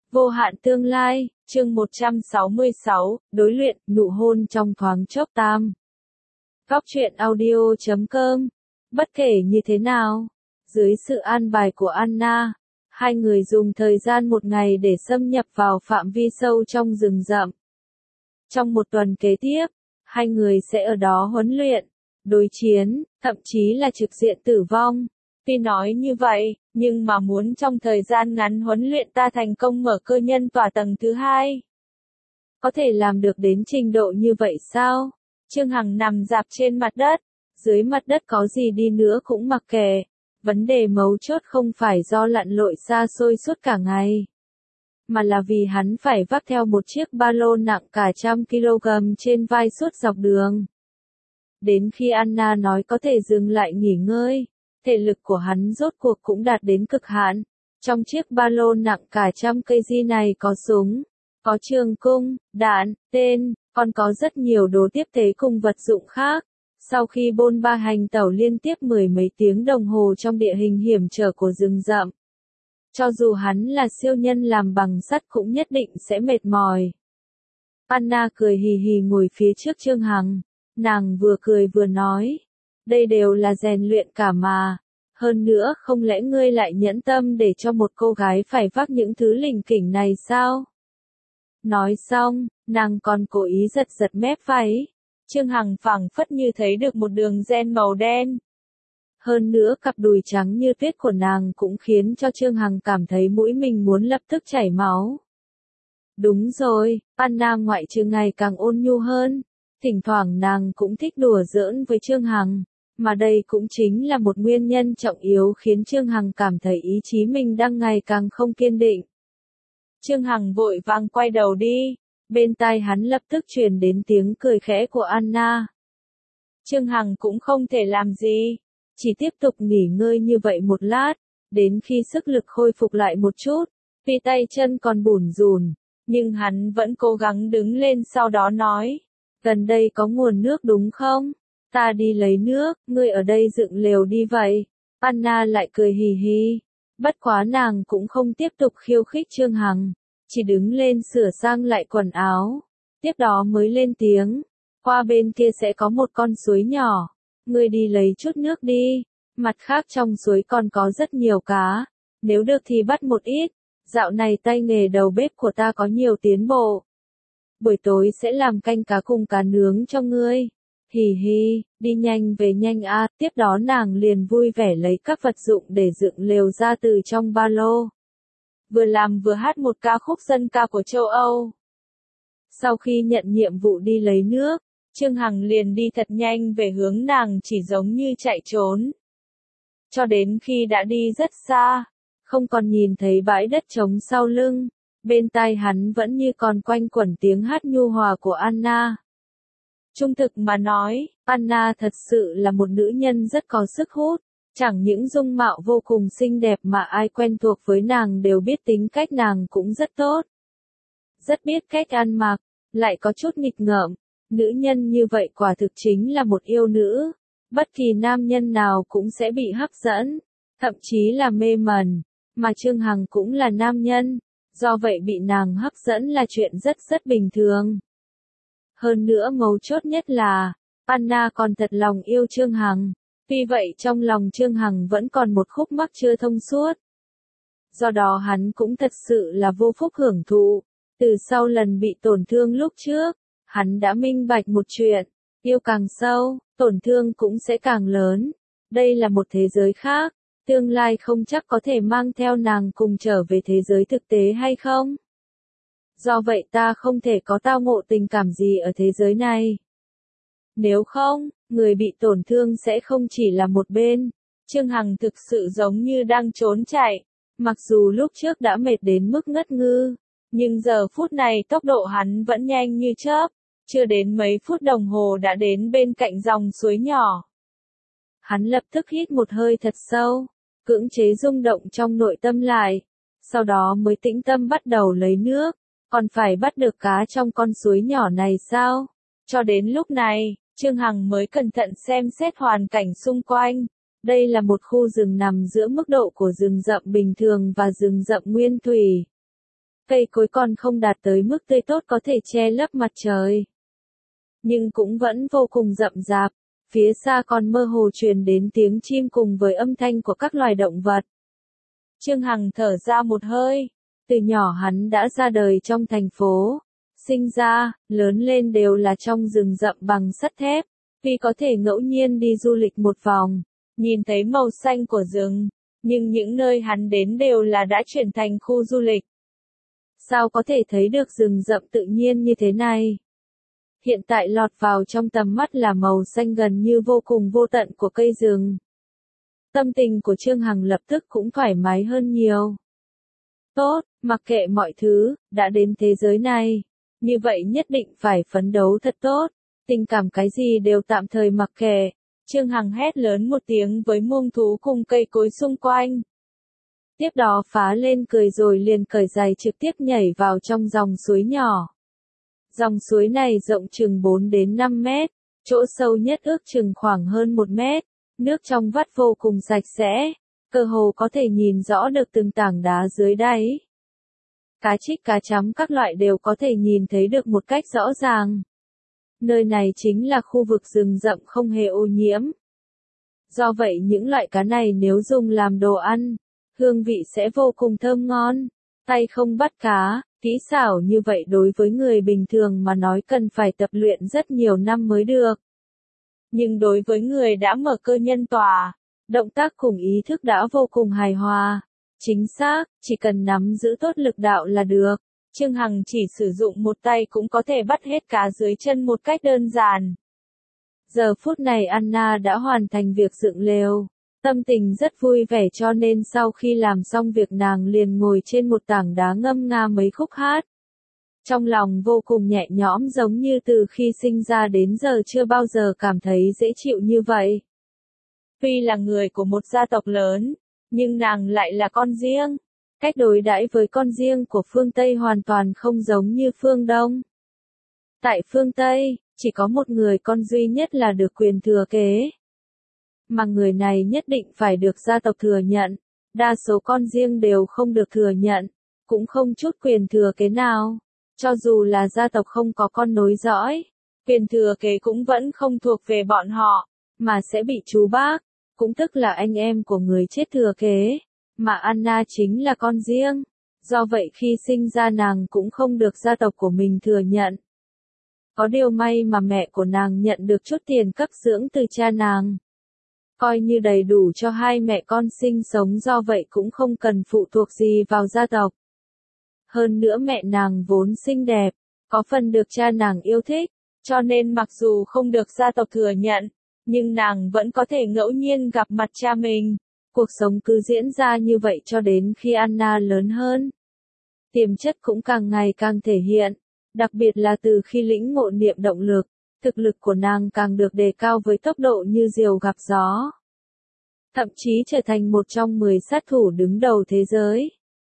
Vô hạn tương lai, chương 166, đối luyện, nụ hôn trong thoáng chốc tam. Góc truyện audio.com. Bất kể như thế nào, dưới sự an bài của Anna, hai người dùng thời gian một ngày để xâm nhập vào phạm vi sâu trong rừng rậm. Trong một tuần kế tiếp, hai người sẽ ở đó huấn luyện, đối chiến, thậm chí là trực diện tử vong. Tuy nói như vậy, nhưng mà muốn trong thời gian ngắn huấn luyện ta thành công mở cơ nhân tỏa tầng thứ 2. Có thể làm được đến trình độ như vậy sao? Trương Hằng nằm rạp trên mặt đất, dưới mặt đất có gì đi nữa cũng mặc kệ. Vấn đề mấu chốt không phải do lặn lội xa xôi suốt cả ngày, mà là vì hắn phải vác theo một chiếc ba lô nặng cả 100 kg trên vai suốt dọc đường. Đến khi Anna nói có thể dừng lại nghỉ ngơi, thể lực của hắn rốt cuộc cũng đạt đến cực hạn. Trong chiếc ba lô nặng cả 100 kg này có súng, có trường cung, đạn, tên, còn có rất nhiều đồ tiếp tế cùng vật dụng khác. Sau khi bôn ba hành tẩu liên tiếp mười mấy tiếng đồng hồ trong địa hình hiểm trở của rừng rậm, cho dù hắn là siêu nhân làm bằng sắt cũng nhất định sẽ mệt mỏi. Anna cười hì hì ngồi phía trước Trương Hằng, nàng vừa cười vừa nói, đây đều là rèn luyện cả mà. Hơn nữa không lẽ ngươi lại nhẫn tâm để cho một cô gái phải vác những thứ lỉnh kỉnh này sao? Nói xong, nàng còn cố ý giật giật mép váy. Trương Hằng phảng phất như thấy được một đường ren màu đen. Hơn nữa cặp đùi trắng như tuyết của nàng cũng khiến cho Trương Hằng cảm thấy mũi mình muốn lập tức chảy máu. Đúng rồi, Anna ngoại trừ ngày càng ôn nhu hơn. Thỉnh thoảng nàng cũng thích đùa giỡn với Trương Hằng, mà đây cũng chính là một nguyên nhân trọng yếu khiến Trương Hằng cảm thấy ý chí mình đang ngày càng không kiên định. Trương Hằng vội vàng quay đầu đi, bên tai hắn lập tức truyền đến tiếng cười khẽ của Anna. Trương Hằng cũng không thể làm gì, chỉ tiếp tục nghỉ ngơi như vậy một lát, đến khi sức lực khôi phục lại một chút, tuy tay chân còn bủn rủn, nhưng hắn vẫn cố gắng đứng lên sau đó nói, gần đây có nguồn nước đúng không? Ta đi lấy nước, ngươi ở đây dựng lều đi vậy. Anna lại cười hì hì, bất quá nàng cũng không tiếp tục khiêu khích Trương Hằng, chỉ đứng lên sửa sang lại quần áo, tiếp đó mới lên tiếng, qua bên kia sẽ có một con suối nhỏ, ngươi đi lấy chút nước đi, mặt khác trong suối còn có rất nhiều cá, nếu được thì bắt một ít, dạo này tay nghề đầu bếp của ta có nhiều tiến bộ. Buổi tối sẽ làm canh cá cùng cá nướng cho ngươi. Hì hì, đi nhanh về nhanh a. Tiếp đó nàng liền vui vẻ lấy các vật dụng để dựng lều ra từ trong ba lô. Vừa làm vừa hát một ca khúc dân ca của châu Âu. Sau khi nhận nhiệm vụ đi lấy nước, Trương Hằng liền đi thật nhanh về hướng nàng chỉ giống như chạy trốn. Cho đến khi đã đi rất xa, không còn nhìn thấy bãi đất trống sau lưng, bên tai hắn vẫn như còn quanh quẩn tiếng hát nhu hòa của Anna. Trung thực mà nói, Anna thật sự là một nữ nhân rất có sức hút, chẳng những dung mạo vô cùng xinh đẹp mà ai quen thuộc với nàng đều biết tính cách nàng cũng rất tốt. Rất biết cách ăn mặc, lại có chút nghịch ngợm, nữ nhân như vậy quả thực chính là một yêu nữ, bất kỳ nam nhân nào cũng sẽ bị hấp dẫn, thậm chí là mê mẩn, mà Trương Hằng cũng là nam nhân, do vậy bị nàng hấp dẫn là chuyện rất bình thường. Hơn nữa mấu chốt nhất là, Anna còn thật lòng yêu Trương Hằng, vì vậy trong lòng Trương Hằng vẫn còn một khúc mắc chưa thông suốt. Do đó hắn cũng thật sự là vô phúc hưởng thụ, từ sau lần bị tổn thương lúc trước, hắn đã minh bạch một chuyện, yêu càng sâu, tổn thương cũng sẽ càng lớn, đây là một thế giới khác, tương lai không chắc có thể mang theo nàng cùng trở về thế giới thực tế hay không. Do vậy ta không thể có tao ngộ tình cảm gì ở thế giới này. Nếu không, người bị tổn thương sẽ không chỉ là một bên. Trương Hằng thực sự giống như đang trốn chạy, mặc dù lúc trước đã mệt đến mức ngất ngư, nhưng giờ phút này tốc độ hắn vẫn nhanh như chớp, chưa đến mấy phút đồng hồ đã đến bên cạnh dòng suối nhỏ. Hắn lập tức hít một hơi thật sâu, cưỡng chế rung động trong nội tâm lại, sau đó mới tĩnh tâm bắt đầu lấy nước. Còn phải bắt được cá trong con suối nhỏ này sao? Cho đến lúc này, Trương Hằng mới cẩn thận xem xét hoàn cảnh xung quanh. Đây là một khu rừng nằm giữa mức độ của rừng rậm bình thường và rừng rậm nguyên thủy. cây cối còn không đạt tới mức tươi tốt có thể che lấp mặt trời. Nhưng cũng vẫn vô cùng rậm rạp, phía xa còn mơ hồ truyền đến tiếng chim cùng với âm thanh của các loài động vật. Trương Hằng thở ra một hơi, từ nhỏ hắn đã ra đời trong thành phố, sinh ra, lớn lên đều là trong rừng rậm bằng sắt thép, vì có thể ngẫu nhiên đi du lịch một vòng, nhìn thấy màu xanh của rừng, nhưng những nơi hắn đến đều là đã chuyển thành khu du lịch. Sao có thể thấy được rừng rậm tự nhiên như thế này? Hiện tại lọt vào trong tầm mắt là màu xanh gần như vô cùng vô tận của cây rừng. Tâm tình của Trương Hằng lập tức cũng thoải mái hơn nhiều. Tốt, mặc kệ mọi thứ, đã đến thế giới này. Như vậy nhất định phải phấn đấu thật tốt. Tình cảm cái gì đều tạm thời mặc kệ. Trương Hằng hét lớn một tiếng với muông thú cùng cây cối xung quanh. Tiếp đó phá lên cười rồi liền cởi giày trực tiếp nhảy vào trong dòng suối nhỏ. Dòng suối này rộng chừng 4 đến 5 mét, chỗ sâu nhất ước chừng khoảng hơn 1 mét, nước trong vắt vô cùng sạch sẽ, cơ hồ có thể nhìn rõ được từng tảng đá dưới đáy. Cá trích cá chấm các loại đều có thể nhìn thấy được một cách rõ ràng. Nơi này chính là khu vực rừng rậm không hề ô nhiễm. Do vậy những loại cá này nếu dùng làm đồ ăn, hương vị sẽ vô cùng thơm ngon. Tay không bắt cá, kỹ xảo như vậy đối với người bình thường mà nói cần phải tập luyện rất nhiều năm mới được. Nhưng đối với người đã mở cơ nhân tòa, động tác cùng ý thức đã vô cùng hài hòa. Chính xác, chỉ cần nắm giữ tốt lực đạo là được. Trương Hằng chỉ sử dụng một tay cũng có thể bắt hết cá dưới chân một cách đơn giản. Giờ phút này Anna đã hoàn thành việc dựng lều. Tâm tình rất vui vẻ cho nên sau khi làm xong việc nàng liền ngồi trên một tảng đá ngâm nga mấy khúc hát. Trong lòng vô cùng nhẹ nhõm giống như từ khi sinh ra đến giờ chưa bao giờ cảm thấy dễ chịu như vậy. Tuy là người của một gia tộc lớn, nhưng nàng lại là con riêng. Cách đối đãi với con riêng của phương Tây hoàn toàn không giống như phương Đông. Tại phương Tây, chỉ có một người con duy nhất là được quyền thừa kế. Mà người này nhất định phải được gia tộc thừa nhận. Đa số con riêng đều không được thừa nhận, cũng không chút quyền thừa kế nào. Cho dù là gia tộc không có con nối dõi, quyền thừa kế cũng vẫn không thuộc về bọn họ, mà sẽ bị chú bác, cũng tức là anh em của người chết thừa kế. Mà Anna chính là con riêng, do vậy khi sinh ra nàng cũng không được gia tộc của mình thừa nhận. Có điều may mà mẹ của nàng nhận được chút tiền cấp dưỡng từ cha nàng. Coi như đầy đủ cho hai mẹ con sinh sống do vậy cũng không cần phụ thuộc gì vào gia tộc. Hơn nữa mẹ nàng vốn xinh đẹp, có phần được cha nàng yêu thích, cho nên mặc dù không được gia tộc thừa nhận, nhưng nàng vẫn có thể ngẫu nhiên gặp mặt cha mình. Cuộc sống cứ diễn ra như vậy cho đến khi Anna lớn hơn. Tiềm chất cũng càng ngày càng thể hiện, đặc biệt là từ khi lĩnh ngộ niệm động lực, thực lực của nàng càng được đề cao với tốc độ như diều gặp gió. Thậm chí trở thành một trong 10 sát thủ đứng đầu thế giới.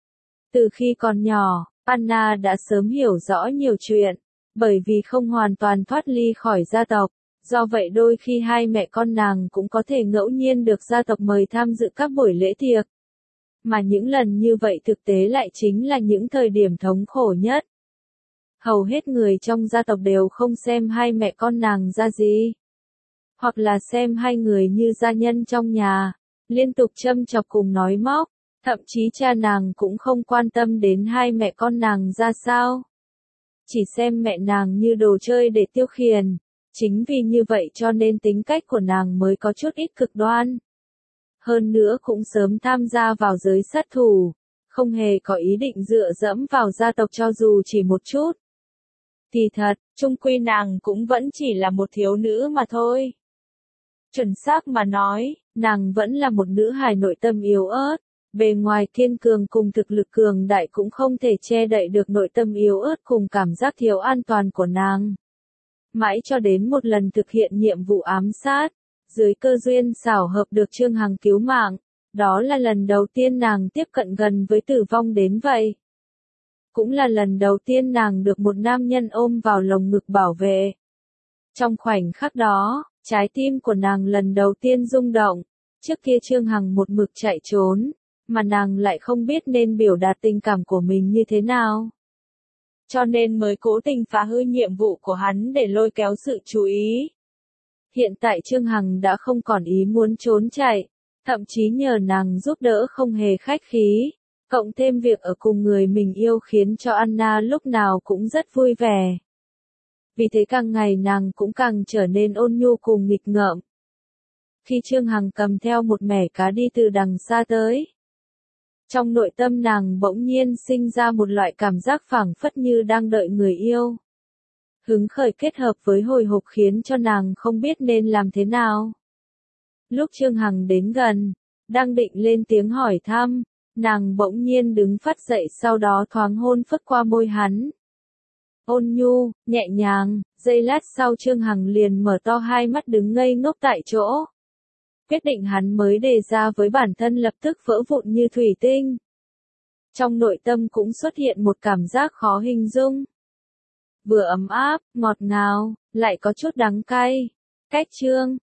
Từ khi còn nhỏ, Anna đã sớm hiểu rõ nhiều chuyện, bởi vì không hoàn toàn thoát ly khỏi gia tộc. Do vậy đôi khi hai mẹ con nàng cũng có thể ngẫu nhiên được gia tộc mời tham dự các buổi lễ tiệc. Mà những lần như vậy thực tế lại chính là những thời điểm thống khổ nhất. Hầu hết người trong gia tộc đều không xem hai mẹ con nàng ra gì. Hoặc là xem hai người như gia nhân trong nhà, liên tục châm chọc cùng nói móc. Thậm chí cha nàng cũng không quan tâm đến hai mẹ con nàng ra sao. Chỉ xem mẹ nàng như đồ chơi để tiêu khiển. Chính vì như vậy cho nên tính cách của nàng mới có chút ít cực đoan. Hơn nữa cũng sớm tham gia vào giới sát thủ, không hề có ý định dựa dẫm vào gia tộc cho dù chỉ một chút. Thì thật, chung quy nàng cũng vẫn chỉ là một thiếu nữ mà thôi. Chuẩn xác mà nói, nàng vẫn là một nữ hài nội tâm yếu ớt. Bề ngoài thiên cường cùng thực lực cường đại cũng không thể che đậy được nội tâm yếu ớt cùng cảm giác thiếu an toàn của nàng. Mãi cho đến một lần thực hiện nhiệm vụ ám sát, dưới cơ duyên xảo hợp được Trương Hằng cứu mạng, đó là lần đầu tiên nàng tiếp cận gần với tử vong đến vậy. Cũng là lần đầu tiên nàng được một nam nhân ôm vào lồng ngực bảo vệ. Trong khoảnh khắc đó, trái tim của nàng lần đầu tiên rung động, trước kia Trương Hằng một mực chạy trốn, mà nàng lại không biết nên biểu đạt tình cảm của mình như thế nào. Cho nên mới cố tình phá hư nhiệm vụ của hắn để lôi kéo sự chú ý. Hiện tại Trương Hằng đã không còn ý muốn trốn chạy, thậm chí nhờ nàng giúp đỡ không hề khách khí, cộng thêm việc ở cùng người mình yêu khiến cho Anna lúc nào cũng rất vui vẻ. Vì thế càng ngày nàng cũng càng trở nên ôn nhu cùng nghịch ngợm. Khi Trương Hằng cầm theo một mẻ cá đi từ đằng xa tới, trong nội tâm nàng bỗng nhiên sinh ra một loại cảm giác phảng phất như đang đợi người yêu. Hứng khởi kết hợp với hồi hộp khiến cho nàng không biết nên làm thế nào. Lúc Trương Hằng đến gần, đang định lên tiếng hỏi thăm, nàng bỗng nhiên đứng phắt dậy, sau đó thoáng hôn phất qua môi hắn. Ôn nhu, nhẹ nhàng, giây lát sau Trương Hằng liền mở to hai mắt đứng ngây ngốc tại chỗ. Quyết định hắn mới đề ra với bản thân lập tức vỡ vụn như thủy tinh. Trong nội tâm cũng xuất hiện một cảm giác khó hình dung. Vừa ấm áp, ngọt ngào, lại có chút đắng cay. Cách Trương